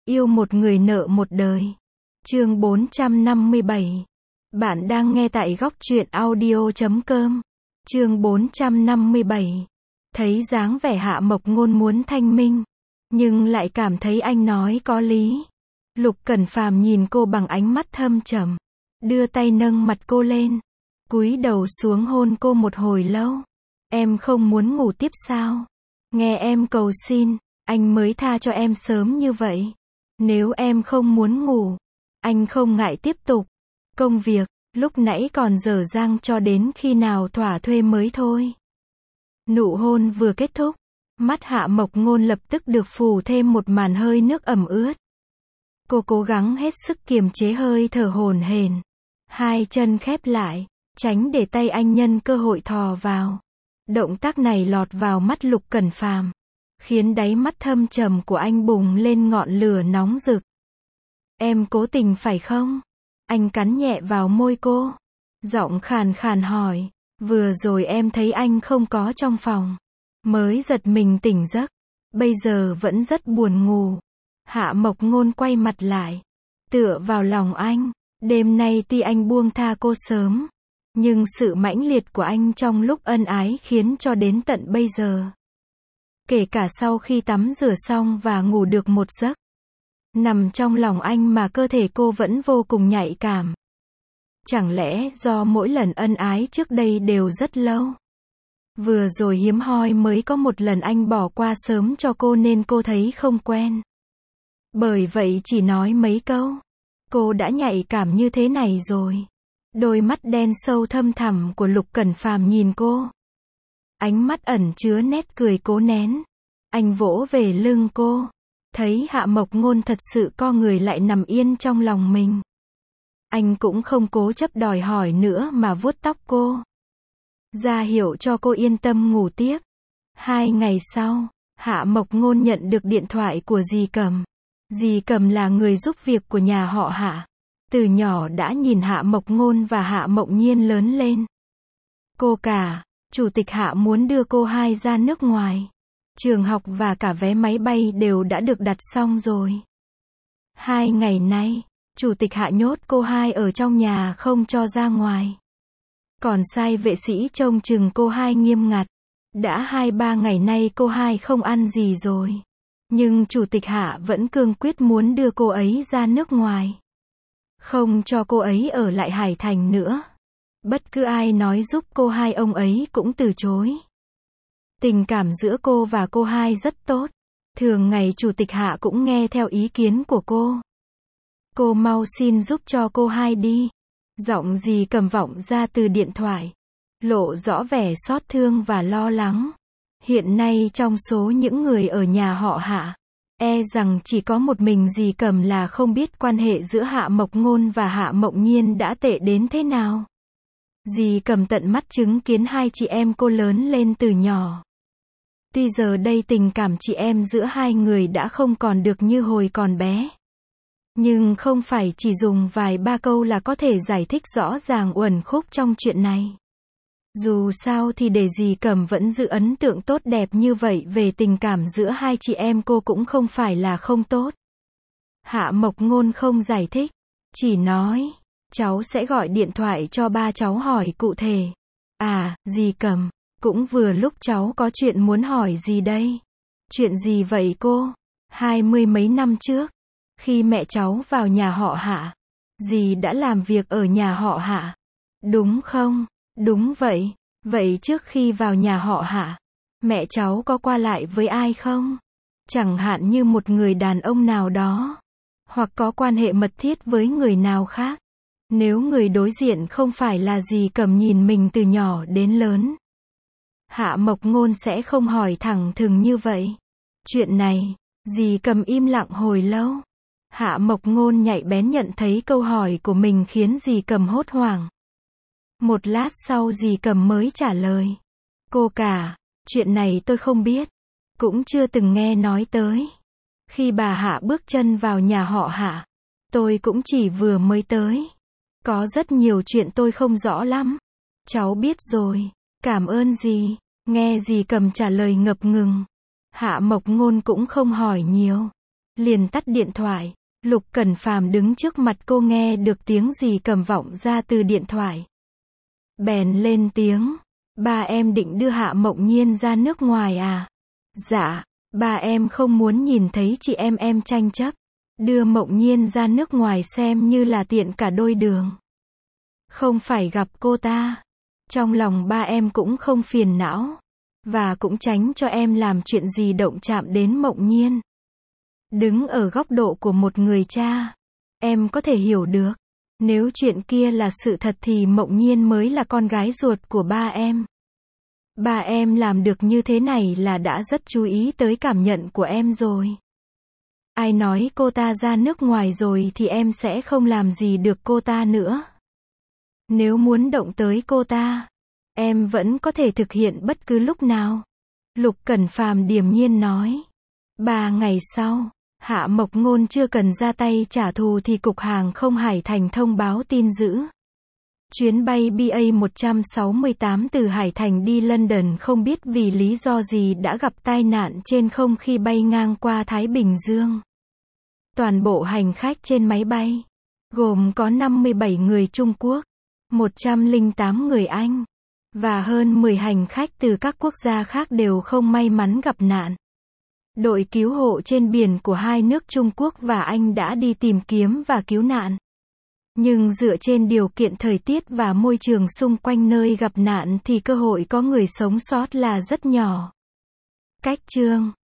Yêu một người nợ một đời. Chương 457. Bạn đang nghe tại góc truyện audio.com. Chương 457. Thấy dáng vẻ Hạ Mộc Ngôn muốn thanh minh, nhưng lại cảm thấy anh nói có lý. Lục Cẩn Phàm nhìn cô bằng ánh mắt thâm trầm, đưa tay nâng mặt cô lên, cúi đầu xuống hôn cô một hồi lâu. Em không muốn ngủ tiếp sao? Nghe em cầu xin, anh mới tha cho em sớm như vậy. Nếu em không muốn ngủ, anh không ngại tiếp tục. Công việc, lúc nãy còn dở dang cho đến khi nào thỏa thuê mới thôi. Nụ hôn vừa kết thúc, mắt Hạ Mộc Ngôn lập tức được phủ thêm một màn hơi nước ẩm ướt. Cô cố gắng hết sức kiềm chế hơi thở hổn hển, hai chân khép lại, tránh để tay anh nhân cơ hội thò vào. Động tác này lọt vào mắt Lục Cẩn Phàm, khiến đáy mắt thâm trầm của anh bùng lên ngọn lửa nóng rực. Em cố tình phải không? Anh cắn nhẹ vào môi cô, giọng khàn khàn hỏi. Vừa rồi em thấy anh không có trong phòng, mới giật mình tỉnh giấc, bây giờ vẫn rất buồn ngủ. Hạ Mộc Ngôn quay mặt lại, tựa vào lòng anh. Đêm nay tuy anh buông tha cô sớm, nhưng sự mãnh liệt của anh trong lúc ân ái khiến cho đến tận bây giờ, kể cả sau khi tắm rửa xong và ngủ được một giấc, nằm trong lòng anh mà cơ thể cô vẫn vô cùng nhạy cảm. Chẳng lẽ do mỗi lần ân ái trước đây đều rất lâu? Vừa rồi hiếm hoi mới có một lần anh bỏ qua sớm cho cô nên cô thấy không quen. Bởi vậy chỉ nói mấy câu, cô đã nhạy cảm như thế này rồi. Đôi mắt đen sâu thâm thẳm của Lục Cẩn Phàm nhìn cô. Ánh mắt ẩn chứa nét cười cố nén. Anh vỗ về lưng cô. Thấy Hạ Mộc Ngôn thật sự co người lại nằm yên trong lòng mình, anh cũng không cố chấp đòi hỏi nữa mà vuốt tóc cô, ra hiệu cho cô yên tâm ngủ tiếp. 2 ngày sau, Hạ Mộc Ngôn nhận được điện thoại của dì Cầm. Dì Cầm là người giúp việc của nhà họ Hạ. Từ nhỏ đã nhìn Hạ Mộc Ngôn và Hạ Mộng Nhiên lớn lên. Cô cả, chủ tịch Hạ muốn đưa cô hai ra nước ngoài. Trường học và cả vé máy bay đều đã được đặt xong rồi. 2 ngày nay, chủ tịch Hạ nhốt cô hai ở trong nhà không cho ra ngoài. Còn sai vệ sĩ trông chừng cô hai nghiêm ngặt. Đã 2-3 ngày nay cô hai không ăn gì rồi. Nhưng chủ tịch Hạ vẫn cương quyết muốn đưa cô ấy ra nước ngoài. Không cho cô ấy ở lại Hải Thành nữa. Bất cứ ai nói giúp cô hai ông ấy cũng từ chối. Tình cảm giữa cô và cô hai rất tốt. Thường ngày chủ tịch Hạ cũng nghe theo ý kiến của cô. Cô mau xin giúp cho cô hai đi. Giọng dì Cầm vọng ra từ điện thoại, lộ rõ vẻ xót thương và lo lắng. Hiện nay trong số những người ở nhà họ Hạ, e rằng chỉ có một mình dì Cầm là không biết quan hệ giữa Hạ Mộc Ngôn và Hạ Mộng Nhiên đã tệ đến thế nào. Dì Cầm tận mắt chứng kiến hai chị em cô lớn lên từ nhỏ. Tuy giờ đây tình cảm chị em giữa hai người đã không còn được như hồi còn bé, nhưng không phải chỉ dùng vài ba câu là có thể giải thích rõ ràng uẩn khúc trong chuyện này. Dù sao thì để dì Cầm vẫn giữ ấn tượng tốt đẹp như vậy về tình cảm giữa hai chị em cô cũng không phải là không tốt. Hạ Mộc Ngôn không giải thích, chỉ nói, cháu sẽ gọi điện thoại cho ba cháu hỏi cụ thể. À, dì Cầm, cũng vừa lúc cháu có chuyện muốn hỏi dì đây. Chuyện gì vậy cô? 20 mấy năm trước, khi mẹ cháu vào nhà họ Hạ, dì đã làm việc ở nhà họ Hạ, đúng không? Đúng vậy. Vậy trước khi vào nhà họ Hạ, mẹ cháu có qua lại với ai không? Chẳng hạn như một người đàn ông nào đó, hoặc có quan hệ mật thiết với người nào khác. Nếu người đối diện không phải là dì Cầm nhìn mình từ nhỏ đến lớn, Hạ Mộc Ngôn sẽ không hỏi thẳng thừng như vậy. Chuyện này, dì Cầm im lặng hồi lâu. Hạ Mộc Ngôn nhạy bén nhận thấy câu hỏi của mình khiến dì Cầm hốt hoảng. Một lát sau dì Cầm mới trả lời. Cô cả, chuyện này tôi không biết, cũng chưa từng nghe nói tới. Khi bà Hạ bước chân vào nhà họ Hạ, tôi cũng chỉ vừa mới tới. Có rất nhiều chuyện tôi không rõ lắm. Cháu biết rồi, cảm ơn dì. Nghe dì Cầm trả lời ngập ngừng, Hạ Mộc Ngôn cũng không hỏi nhiều. liền tắt điện thoại. Lục Cẩn Phàm đứng trước mặt cô nghe được tiếng gì cầm vọng ra từ điện thoại. Bèn lên tiếng, ba em định đưa Hạ Mộng Nhiên ra nước ngoài à? Dạ, ba em không muốn nhìn thấy chị em tranh chấp. Đưa Mộng Nhiên ra nước ngoài xem như là tiện cả đôi đường. Không phải gặp cô ta. Trong lòng ba em cũng không phiền não. Và cũng tránh cho em làm chuyện gì động chạm đến Mộng Nhiên. Đứng ở góc độ của một người cha, em có thể hiểu được. Nếu chuyện kia là sự thật thì Mộng Nhiên mới là con gái ruột của ba em. Ba em làm được như thế này là đã rất chú ý tới cảm nhận của em rồi. Ai nói cô ta ra nước ngoài rồi thì em sẽ không làm gì được cô ta nữa. Nếu muốn động tới cô ta, em vẫn có thể thực hiện bất cứ lúc nào. Lục Cẩn Phàm điềm nhiên nói. 3 ngày sau, Hạ Mộc Ngôn chưa cần ra tay trả thù thì Cục Hàng không Hải Thành thông báo tin dữ. Chuyến bay BA-168 từ Hải Thành đi London không biết vì lý do gì đã gặp tai nạn trên không khi bay ngang qua Thái Bình Dương. Toàn bộ hành khách trên máy bay, gồm có 57 người Trung Quốc, 108 người Anh, và hơn 10 hành khách từ các quốc gia khác đều không may mắn gặp nạn. Đội cứu hộ trên biển của hai nước Trung Quốc và Anh đã đi tìm kiếm và cứu nạn. Nhưng dựa trên điều kiện thời tiết và môi trường xung quanh nơi gặp nạn thì cơ hội có người sống sót là rất nhỏ. Cách chương